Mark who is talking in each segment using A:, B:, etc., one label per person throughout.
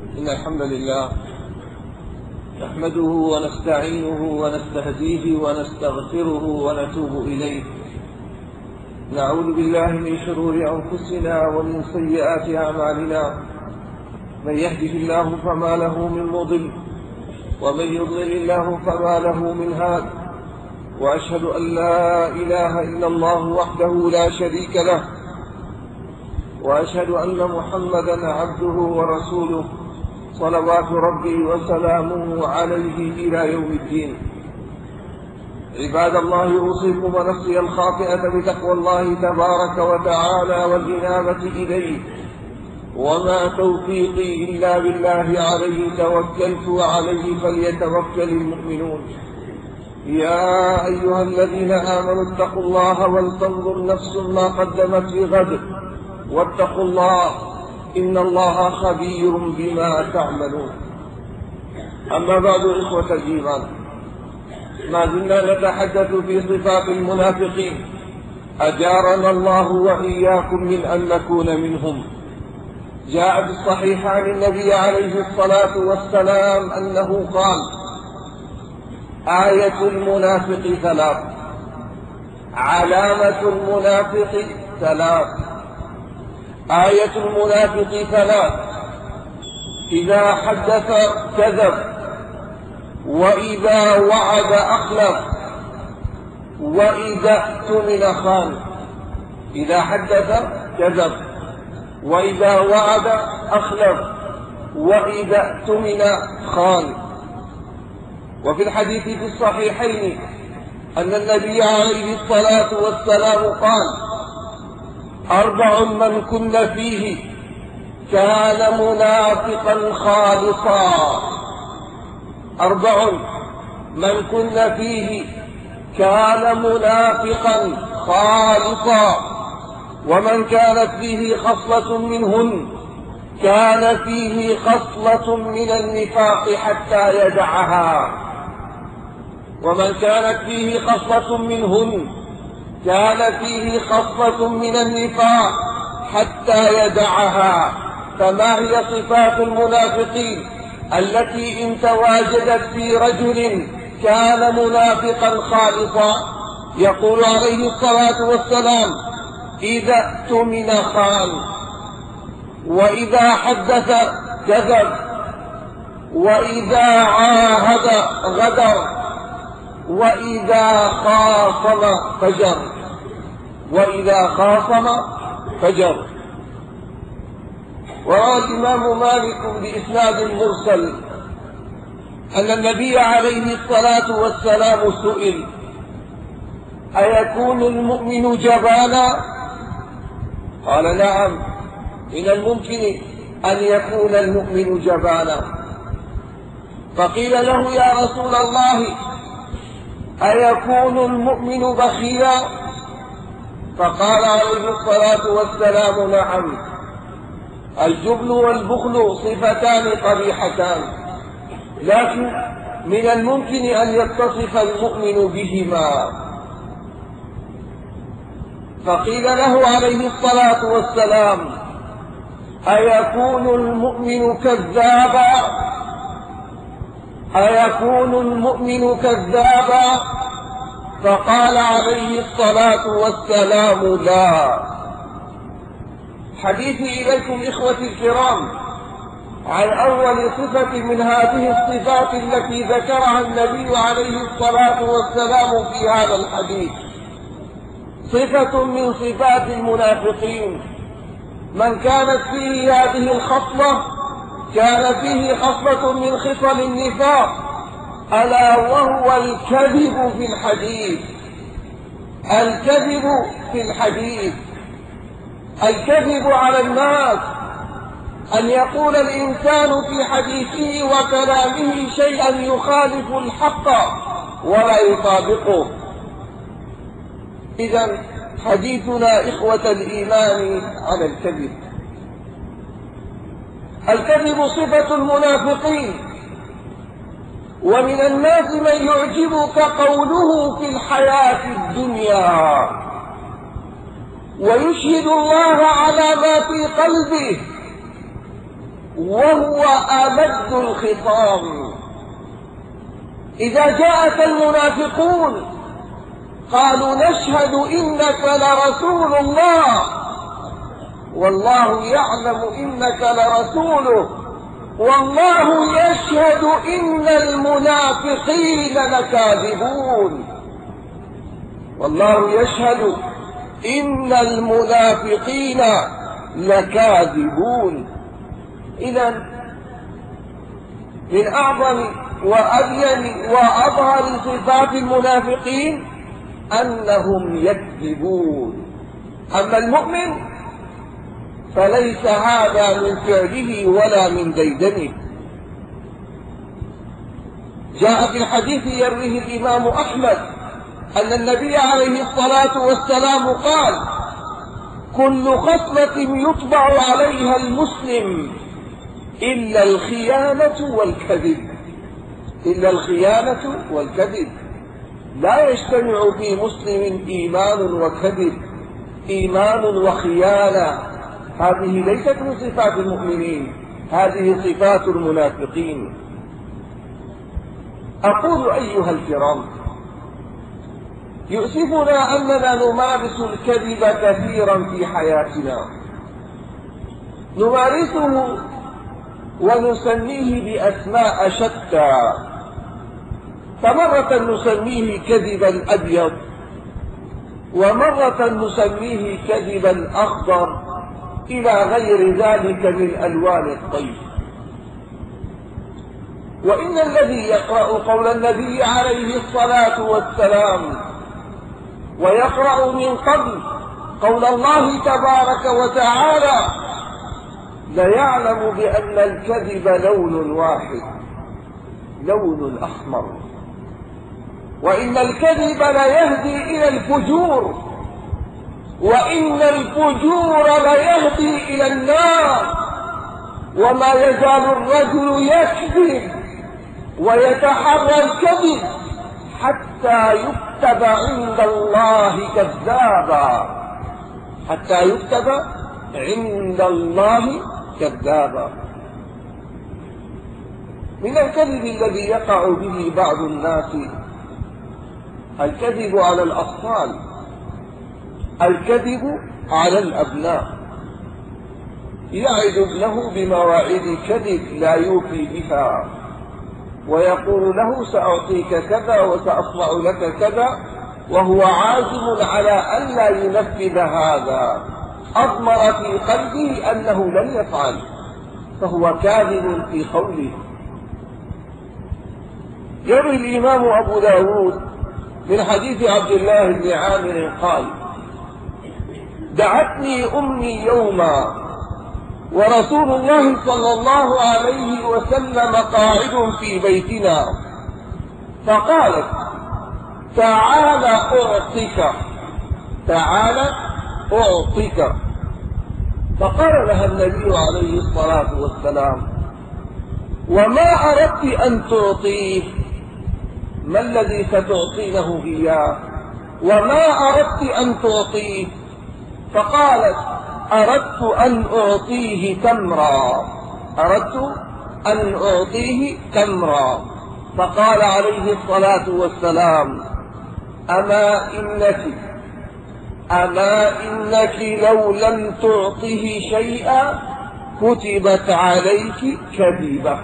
A: إن الحمد لله نحمده ونستعينه ونستهديه ونستغفره ونتوب إليه. نعوذ بالله من شرور أنفسنا ومن سيئات أعمالنا، من يهده الله فما له من مضل، ومن يضلل الله فما له من هاد. وأشهد أن لا إله إلا الله وحده لا شريك له، وأشهد أن محمدا عبده ورسوله صلوات ربي وسلامه عليه إلى يوم الدين. عباد الله، أوصيكم ونفسي الخاطئة بتقوى الله تبارك وتعالى والإنابة إليه، وما توفيقي إلا بالله، عليه توكلت وعليه فليتوكل المؤمنون. يا أيها الذين آمنوا اتقوا الله ولتنظر نفس ما قدمت لغد، واتقوا الله إن الله خبير بما تعملون. أما بعد، إخوة الإيمان، ما زلنا نتحدث في صفات المنافقين، أجارنا الله وإياكم من أن نكون منهم. جاء في الصحيح عن النبي عليه الصلاة والسلام أنه قال: آية المنافق ثلاث، علامة المنافق ثلاث. آية المنافق ثلاث: إذا حدث كذب، وإذا وعد أخلف، وإذا اؤتمن خان. إذا حدث كذب، وإذا وعد أخلف، وإذا اؤتمن خان. وفي الحديث في الصحيحين أن النبي عليه الصلاة والسلام قال: 4 من كن فيه كان منافقا خالصا. 4 من كن فيه كان منافقا خالصا، ومن كانت فيه خصلة منهن كان فيه خصلة من النفاق حتى يدعها. ومن كانت فيه خصلة منهن كان فيه خصلة من النفاق حتى يدعها. فما هي صفات المنافقين التي إن تواجدت في رجل كان منافقا خالصا؟ يقول عليه الصلاة والسلام: إذا اؤتمن خان، وإذا حدث كذب، وإذا عاهد غدر، وإذا خاصم فجر. وإذا خاصم فجر. وروى الإمام مالك بإسناد مرسل أن النبي عليه الصلاة والسلام سئل: أيكون المؤمن جبانا؟ قال: نعم، من الممكن أن يكون المؤمن جبانا. فقيل له: يا رسول الله، أيكون المؤمن بخيلا؟ فقال عليه الصلاة والسلام: نعم، الجبن والبخل صفتان قبيحتان، لكن من الممكن أن يتصف المؤمن بهما. فقيل له عليه الصلاة والسلام: أيكون المؤمن كذابا؟ أيكون المؤمن كذابا؟ فقال عليه الصلاة والسلام: لا. حديثي إليكم إخوتي الكرام عن أول صفة من هذه الصفات التي ذكرها النبي عليه الصلاة والسلام في هذا الحديث. صفة من صفات المنافقين: من كانت فيه هذه الخصلة كان فيه خصلة من خصال النفاق، ألا وهو الكذب في الحديث. الكذب في الحديث، الكذب على الناس، أن يقول الإنسان في حديثه وكلامه شيئا يخالف الحق ولا يطابقه. إذن حديثنا إخوة الإيمان على الكذب. الكذب صفة المنافقين، ومن الناس من يعجبك قوله في الحياة الدنيا ويشهد الله على ما في قلبه، وهو أمد الخصام. إذا جاءك المنافقون قالوا نشهد إنك لرسول الله والله يعلم إنك لرسوله والله يشهد إن المنافقين لكاذبون. والله يشهد إن المنافقين لكاذبون. إذن من أعظم وأبين وأظهر صفات المنافقين أنهم يكذبون. أما المؤمن فليس هذا من فعله ولا من ديدنه. جاء في الحديث يرويه الإمام أحمد أن النبي عليه الصلاة والسلام قال: كل خصلة يطبع عليها المسلم إلا الخيانة والكذب. إلا الخيانة والكذب. لا يجتمع في مسلم إيمان وكذب، إيمان وخيانة. هذه ليست من صفات المؤمنين، هذه صفات المنافقين. أقول أيها الكرام، يؤسفنا أننا نمارس الكذب كثيرا في حياتنا، نمارسه ونسميه بأسماء شتى. فمرة نسميه كذبا أبيض، ومرة نسميه كذبا أخضر، إلى غير ذلك من ألوان الطيف. وإن الذي يقرأ قول النبي عليه الصلاة والسلام ويقرأ من قبل قول الله تبارك وتعالى ليعلم بأن الكذب لون واحد، لون أحمر، وإن الكذب ليهدي إلى الفجور، وإن الفجور ليهدي إلى النار. وما يزال الرجل يكذب ويتحرى الكذب حتى يكتب عند الله كذابا، حتى يكتب عند الله كذابا. من الكذب الذي يقع به بعض الناس الكذب على الأطفال، الكذب على الأبناء. يعد ابنه بمواعيد كذب لا يوفي بها، ويقول له سأعطيك كذا وسأصنع لك كذا، وهو عازم على ألا ينفذ هذا. أضمر في قلبه أنه لن يفعل، فهو كاذب في قوله. يروي الإمام أبو داود من حديث عبد الله بن عامر قال: دعتني أمي يوما ورسول الله صلى الله عليه وسلم قاعد في بيتنا، فقالت: تعال أعطك، تعال أعطك. فقال لها النبي عليه الصلاة والسلام: وما أردت أن تعطيه؟ ما الذي ستعطينه إياه؟ وما أردت أن تعطيه؟ فقالت: أردت أن أعطيه تمرا، أردت أن أعطيه تمرا. فقال عليه الصلاة والسلام: أما إنك لو لم تعطه شيئا كتبت عليك كذبة،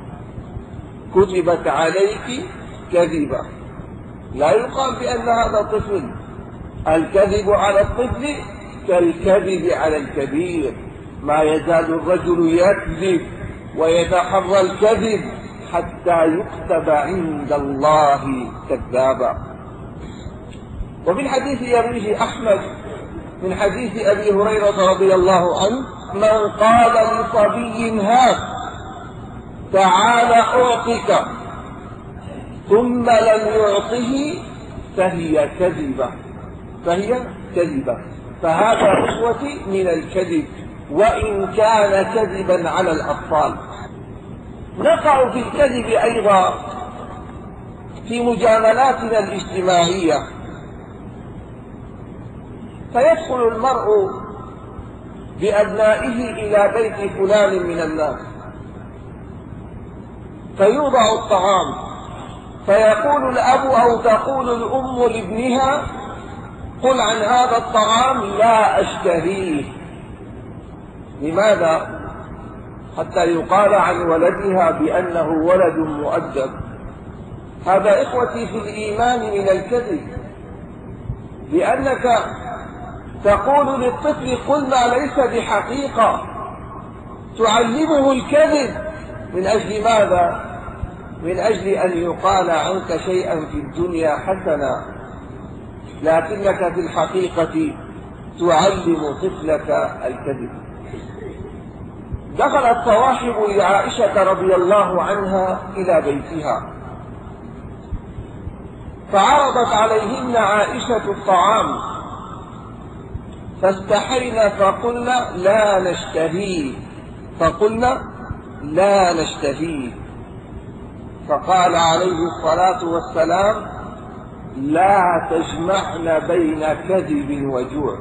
A: كتبت عليك كذبة. لا يقال بأن هذا طفل، الكذب على الطفل كالكذب على الكبير. ما يزال الرجل يكذب ويتحرى الكذب حتى يكتب عند الله كذابا. وفي الحديث يرويه أحمد من حديث أبي هريرة رضي الله عنه: من قال لصبي هات تعال أعطك ثم لم يعطه فهي كذبة، فهي كذبة. فهذا أخوتي من الكذب، وإن كان كذبا على الأطفال. نقع في الكذب أيضا في مجاملاتنا الاجتماعية، فيدخل المرء بأبنائه إلى بيت فلان من الناس فيوضع الطعام، فيقول الأب أو تقول الأم لابنها: قل عن هذا الطعام لا أشتهيه. لماذا؟ حتى يقال عن ولدها بأنه ولد مؤدب. هذا إخوتي في الإيمان من الكذب، لأنك تقول للطفل: قل ما ليس بحقيقة، تعلمه الكذب. من أجل ماذا؟ من أجل أن يقال عنك شيئا في الدنيا حسنا، لكنك في الحقيقة تعلم طفلك الكذب. دخلت صواحب لعائشة رضي الله عنها إلى بيتها، فعرضت عليهن عائشة الطعام، فاستحينا فقلنا لا نشتهيه، فقال عليه الصلاة والسلام: لا تجمعن بين كذب وجوع،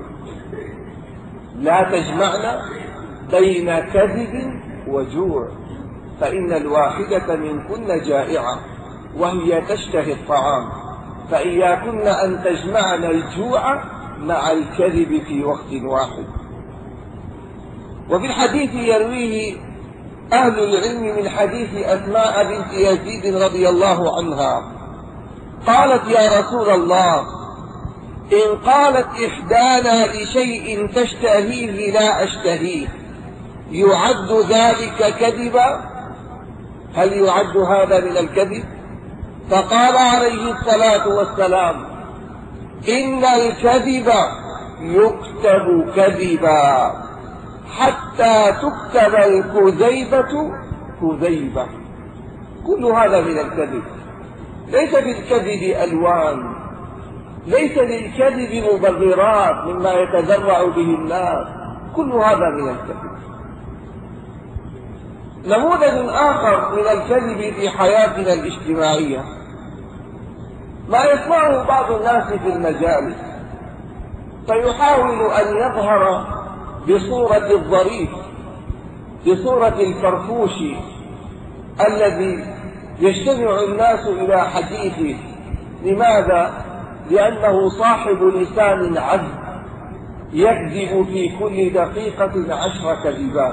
A: فإن الواحدة منكن جائعة وهي تشتهي الطعام، فإياكن أن تجمعن الجوع مع الكذب في وقت واحد. وفي الحديث يرويه أهل العلم من حديث أسماء بنت يزيد رضي الله عنها قالت: يا رسول الله، إن قالت إحدانا لشيء تشتهيه لا أشتهيه، يعد ذلك كذبا؟ هل يعد هذا من الكذب؟ فقال عليه الصلاة والسلام: إن الكذب يكتب كذبا حتى تكتب الكذيبة كذيبة. كل هذا من الكذب. ليس في الكذب ألوان، ليس للكذب مبررات مما يتذرع به الناس، كل هذا من الكذب. نموذج آخر من الكذب في حياتنا الاجتماعية ما يسمعه بعض الناس في المجالس، فيحاول أن يظهر بصورة الظريف، بصورة الفرفوش الذي يجتمع الناس إلى حديثه. لماذا؟ لأنه صاحب لسان عذب يكذب في كل دقيقة 10 كذبات،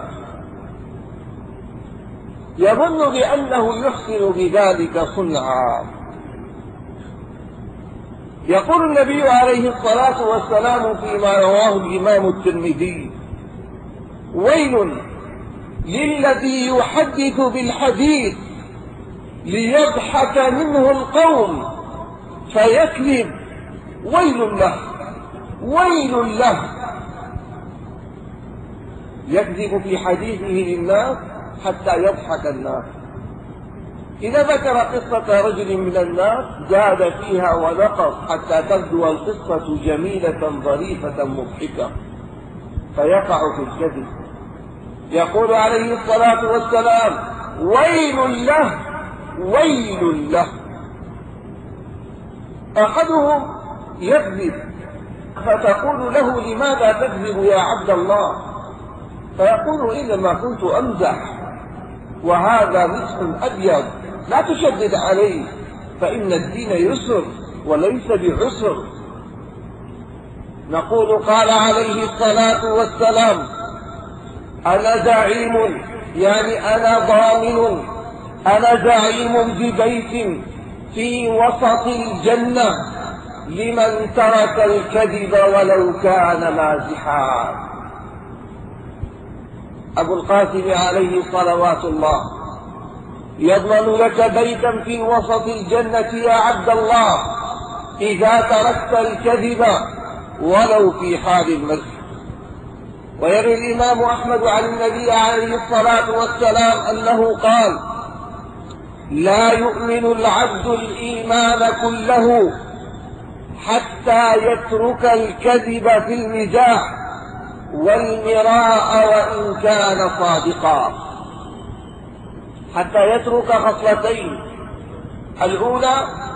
A: يظن بأنه يحسن بذلك صنعا. يقول النبي عليه الصلاة والسلام فيما رواه الإمام الترمذي: ويل للذي يحدث بالحديث ليضحك منه القوم فيكذب، ويل له. يكذب في حديثه للناس حتى يضحك الناس. إذا ذكر قصة رجل من الناس زاد فيها ونقص حتى تبدو القصة جميلة ظريفة مضحكة، فيقع في الكذب. يقول عليه الصلاة والسلام: ويل له. أحدهم يكذب فتقول له: لماذا تكذب يا عبد الله؟ فيقول: إنما كنت أمزح، وهذا مسح أبيض، لا تشدد عليه، فإن الدين يسر وليس بعسر. نقول: قال عليه الصلاة والسلام: أنا زعيم، يعني أنا ضامن، أنا زعيم ببيت في وسط الجنة لمن ترك الكذب ولو كان مازحا. أبو القاسم عليه صلوات الله يضمن لك بيتا في وسط الجنة يا عبد الله إذا تركت الكذب ولو في حال المزح. ويروي الإمام أحمد عن النبي عليه الصلاة والسلام أنه قال: لا يؤمن العبد الإيمان كله حتى يترك الكذب في المزاح والمراء وإن كان صادقا. حتى يترك خصلتين: الأولى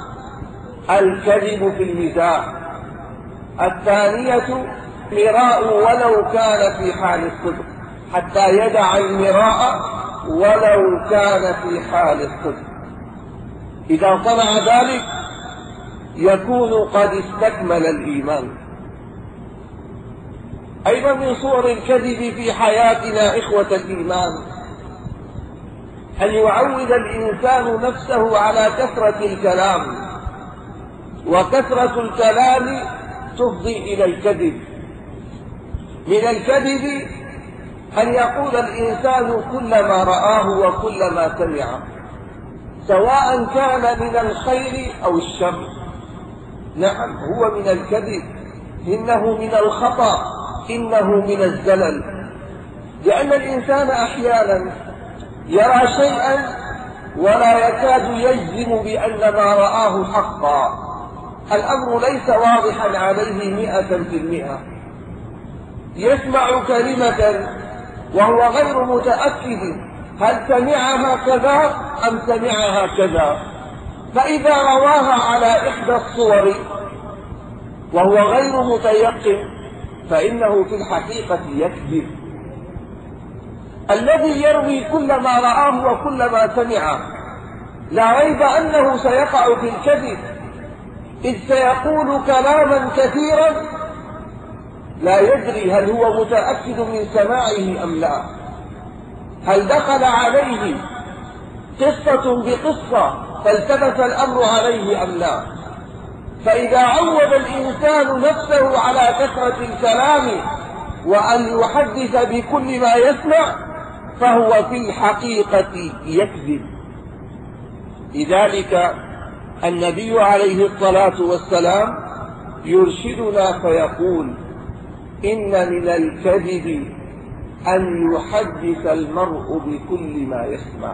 A: الكذب في المزاح، الثانية مراء ولو كان في حال الصدق، حتى يدع المراء ولو كان في حال الصدق. إذا صنع ذلك يكون قد استكمل الإيمان. أيضا من صور الكذب في حياتنا إخوة الإيمان أن يعود الإنسان نفسه على كثرة الكلام، وكثرة الكلام تفضي إلى الكذب. من الكذب أن يقول الإنسان كل ما رآه وكل ما سمع، سواء كان من الخير أو الشر. نعم، هو من الكذب، إنه من الخطأ، إنه من الزلل. لأن الإنسان أحيانا يرى شيئا ولا يكاد يجزم بأن ما رآه حقا، الأمر ليس واضحا عليه 100%. يسمع كلمة وهو غير متأكد هل سمعها كذا أم سمعها كذا، فإذا رواها على إحدى الصور وهو غير متيقن فإنه في الحقيقة يكذب. الذي يروي كل ما رآه وكل ما سمع لا ريب أنه سيقع في الكذب، إذ سيقول كلاما كثيرا لا يدري هل هو متأكد من سماعه أم لا، هل دخل عليه قصة بقصة فالتبس الأمر عليه أم لا. فإذا عود الإنسان نفسه على كثرة الكلام وأن يحدث بكل ما يسمع فهو في الحقيقة يكذب. لذلك النبي عليه الصلاة والسلام يرشدنا فيقول: إن من الكذب أن يحدث المرء بكل ما يسمع.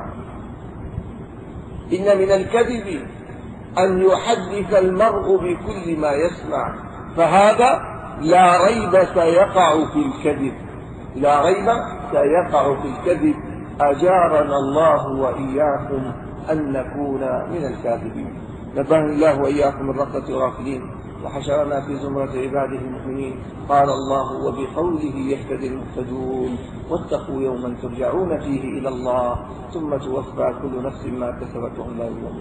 A: إن من الكذب أن يحدث المرء بكل ما يسمع، فهذا لا ريب سيقع في الكذب، لا ريب سيقع في الكذب. أجارنا الله وإياكم أن نكون من الكاذبين. نبهنا الله وإياكم من رقة الغافلين وحشرنا في زمرة عباده المؤمنين. قال الله: وبقوله يهتدي المهتدون، واتقوا يوما ترجعون فيه إلى الله ثم توفى كل نفس ما كسبت وهم لا يظلمون.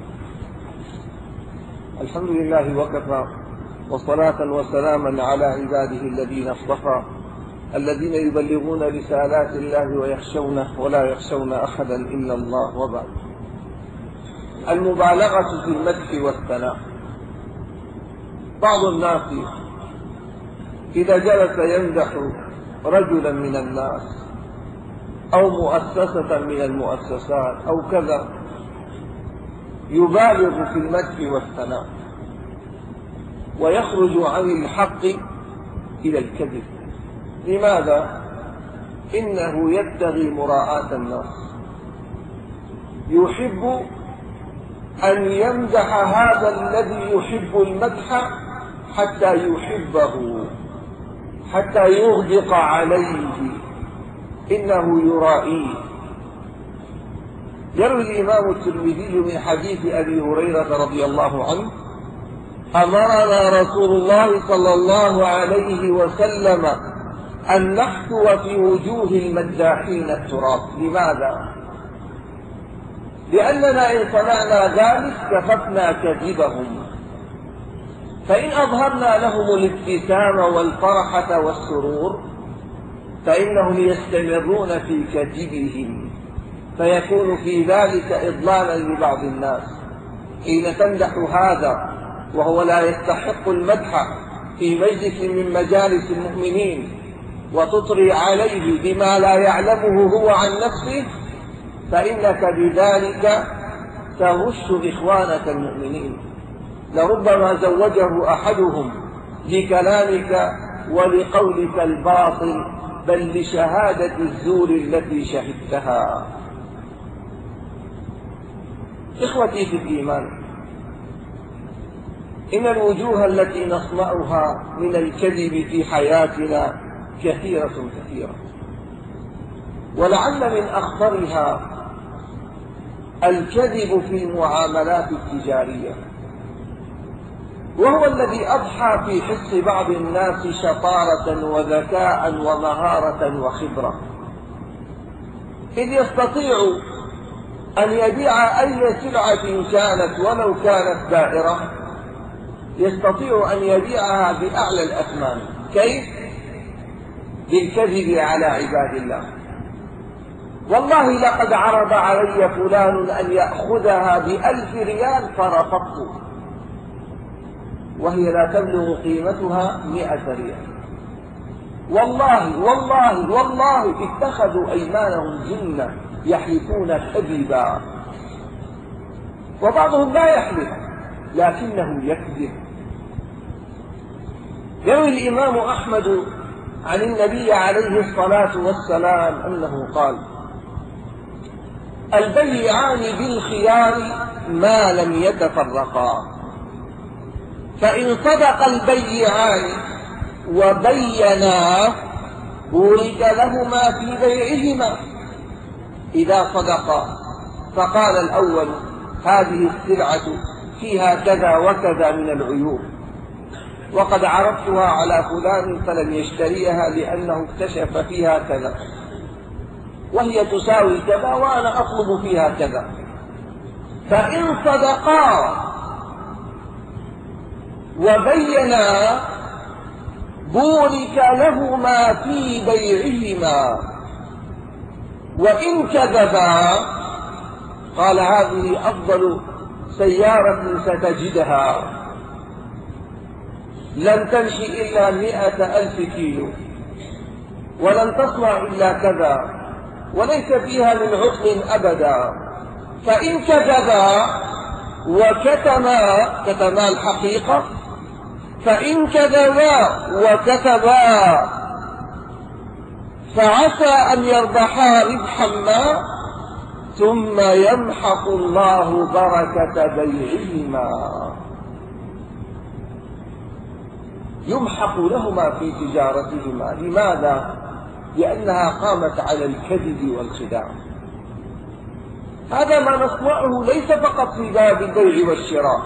A: الحمد لله وكفى، وصلاة وسلاما على عباده الذين اصطفى، الذين يبلغون رسالات الله ويخشونه ولا يخشون أحدا إلا الله. وبعد، المبالغة في المدح والثناء. بعض الناس إذا جلس يمدح رجلا من الناس أو مؤسسة من المؤسسات أو كذا يبالغ في المدح والثناء ويخرج عن الحق إلى الكذب. لماذا؟ إنه يبتغي مراءة الناس، يحب أن يمدح هذا الذي يحب المدح حتى يحبه، حتى يغدق عليه، إنه يرائيه. يروي الإمام الترمذي من حديث أبي هريرة رضي الله عنه: أمرنا رسول الله صلى الله عليه وسلم أن نحثو في وجوه المداحين التراب. لماذا؟ لأننا إن صنعنا ذلك كففنا كذبهم، فإن أظهرنا لهم الابتسام والفرحة والسرور فإنهم يستمرون في كذبهم، فيكون في ذلك إضلالا لبعض الناس. حين تمدح هذا وهو لا يستحق المدح في مجلس من مجالس المؤمنين وتطري عليه بما لا يعلمه هو عن نفسه، فإنك بذلك تغش إخوانك المؤمنين. لربما زوجه أحدهم لكلامك ولقولك الباطل، بل لشهادة الزور التي شهدتها. إخوتي في الإيمان، إن الوجوه التي نصنعها من الكذب في حياتنا كثيرة كثيرة، ولعل من أخطرها الكذب في المعاملات التجارية، وهو الذي أضحى في حس بعض الناس شطارة وذكاء ومهارة وخبرة. إذ يستطيع أن يبيع أي سلعة كانت ولو كانت دائرة، يستطيع أن يبيعها بأعلى الأثمان. كيف؟ بالكذب على عباد الله. والله لقد عرض علي فلان أن يأخذها ب1000 ريال فرفضت، وهي لا تبلغ قيمتها 100 ريال. والله والله والله اتخذوا أيمانهم جنة يحلفون كذبا، وبعضهم لا يحلف لكنه يكذب. يروي الإمام أحمد عن النبي عليه الصلاة والسلام أنه قال: البيعان بالخيار ما لم يتفرقا، فإن صدق البيعان وبينا بورك لهما في بيعهما. إذا صدقا فقال الأول: هذه السلعة فيها كذا وكذا من العيوب، وقد عرضتها على فلان فلم يشتريها لأنه اكتشف فيها كذا، وهي تساوي كذا وأنا أطلب فيها كذا. فإن صدقا وبينا بورك لهما في بيعهما، وإن كذبا قال: هذه أفضل سيارة ستجدها، لن تمشي إلا 100,000 كيلو، ولن تصنع إلا كذا، وليس فيها من عطل أبدا. فإن كذبا وكتما الحقيقة، فإن كذبا وكتبا فعسى أن يربحا ربحا ما، ثم يمحق الله بركة بيعهما. يمحق لهما في تجارتهما. لماذا؟ لأنها قامت على الكذب والخداع. هذا ما نصنعه ليس فقط في باب البيع والشراء.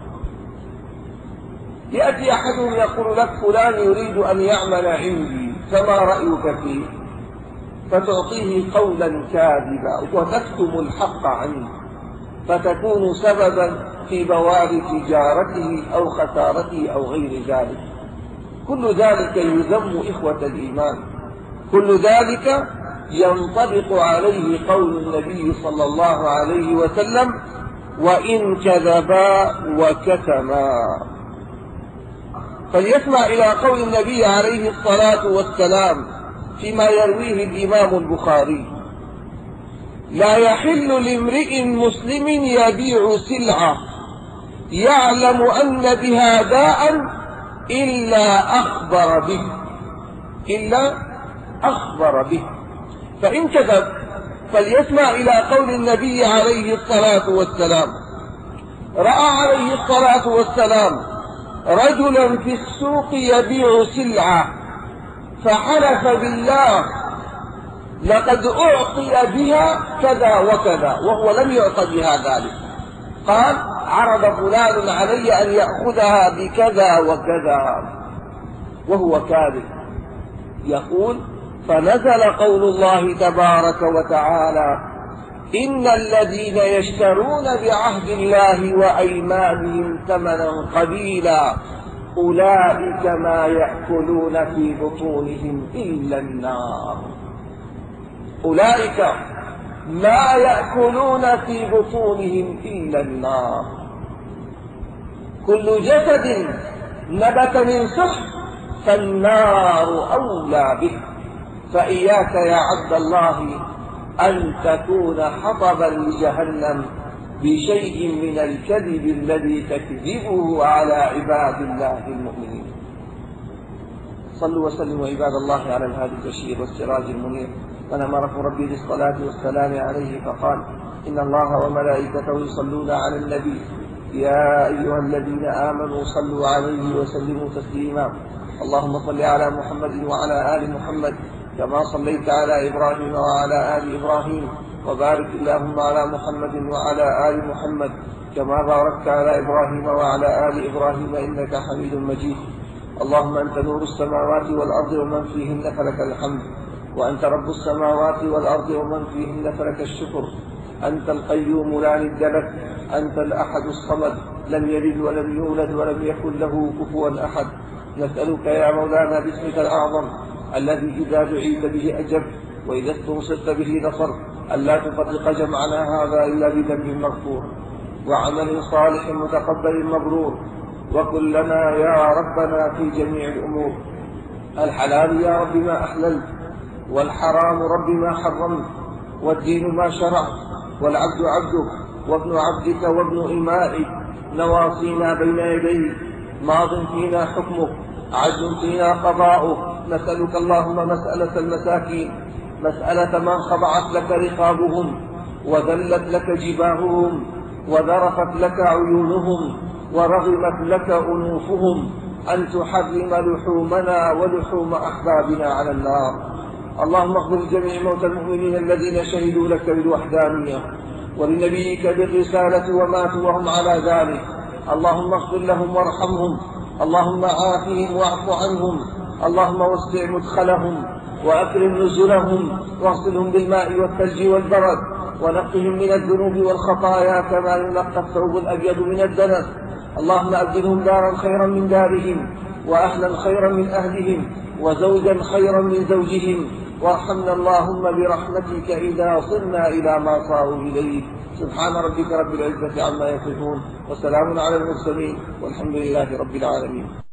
A: يأتي أحدهم يقول لك: فلان يريد أن يعمل عندي، فما رأيك فيه؟ فتعطيه قولا كاذبا وتكتم الحق عنه، فتكون سببا في بوار تجارته أو خسارته أو غير ذلك. كل ذلك يذم إخوة الإيمان، كل ذلك ينطبق عليه قول النبي صلى الله عليه وسلم: وإن كذبا وكتما. فليسمع إلى قول النبي عليه الصلاة والسلام فيما يرويه الإمام البخاري: لا يحل لامرئ مسلم يبيع سلعة يعلم أن بها داء إلا أخبر به. فإن كذب فليسمع إلى قول النبي عليه الصلاة والسلام: رأى عليه الصلاة والسلام رجلا في السوق يبيع سلعة فحلف بالله لقد أعطي بها كذا وكذا، وهو لم يعط بها ذلك. قال: عرض فلان علي أن يأخذها بكذا وكذا، وهو كاذب. يقول: فنزل قول الله تبارك وتعالى: إن الذين يشترون بعهد الله وأيمانهم ثمنا قليلا أولئك ما يأكلون في بطونهم إلا النار. أولئك ما يأكلون في بطونهم إلا النار. كل جسد نبت من سحت فالنار أولى به. فإياك يا عبد الله أن تكون حطبا لجهنم بشيء من الكذب الذي تكذبه على عباد الله المؤمنين. صلوا وسلموا عباد الله على الهادي البشير والسراج المنير، من أمركم ربي بالصلاة والسلام عليه فقال: إن الله وملائكته يصلون على النبي يا أيها الذين آمنوا صلوا عليه وسلموا تسليما. اللهم صل على محمد وعلى آل محمد كما صليت على إبراهيم وعلى آل إبراهيم، وبارك اللهم على محمد وعلى آل محمد كما باركت على إبراهيم وعلى آل إبراهيم إنك حميد مجيد. اللهم أنت نور السماوات والأرض ومن فيهن، فلك الحمد وأنت رب السماوات والأرض ومن فيهن فلك الشكر. أنت القيوم لا ند لك، أنت الأحد الصمد، لم يلد ولم يولد ولم يكن له كفوا أحد. نسألك يا مولانا باسمك الأعظم الذي إذا دعيت به أجبت وإذا استنصرت به نصرت، ألا تفرق جمعنا هذا إلا بذنب مغفور وعمل صالح متقبل مبرور. وكن لنا يا ربنا في جميع الأمور. الحلال يا رب ما أحللت، والحرام رب ما حرمت، والدين ما شرعت، والعبد عبدك وابن عبدك وابن إمائك، نواصينا بين يديك، ماض فينا حكمك، عدل فينا قضاؤك. نسألك اللهم مسألة المساكين، مسألة من خضعت لك رقابهم وذلت لك جباههم وذرفت لك عيونهم ورغمت لك أنوفهم، أن تحرم لحومنا ولحوم أحبابنا على النار. اللهم اغفر لجميع موتى المؤمنين الذين شهدوا لك بالوحدانية ولنبيك بالرسالة وماتوا وهم على ذلك. اللهم اغفر لهم وارحمهم، اللهم عافهم واعف عنهم، اللهم وسع مدخلهم وأكرم نزلهم واغسلهم بالماء والثلج والبرد ونقهم من الذنوب والخطايا كما ينقى الثوب الأبيض من الدنس. اللهم أبدلهم دارا خيرا من دارهم، وأهلا خيرا من أهلهم، وزوجا خيرا من زوجهم. وارحمنا اللهم برحمتك إذا صرنا إلى ما صاروا إليه. سبحان ربك رب العزة عما يصفون، وسلام على المرسلين، والحمد لله رب العالمين.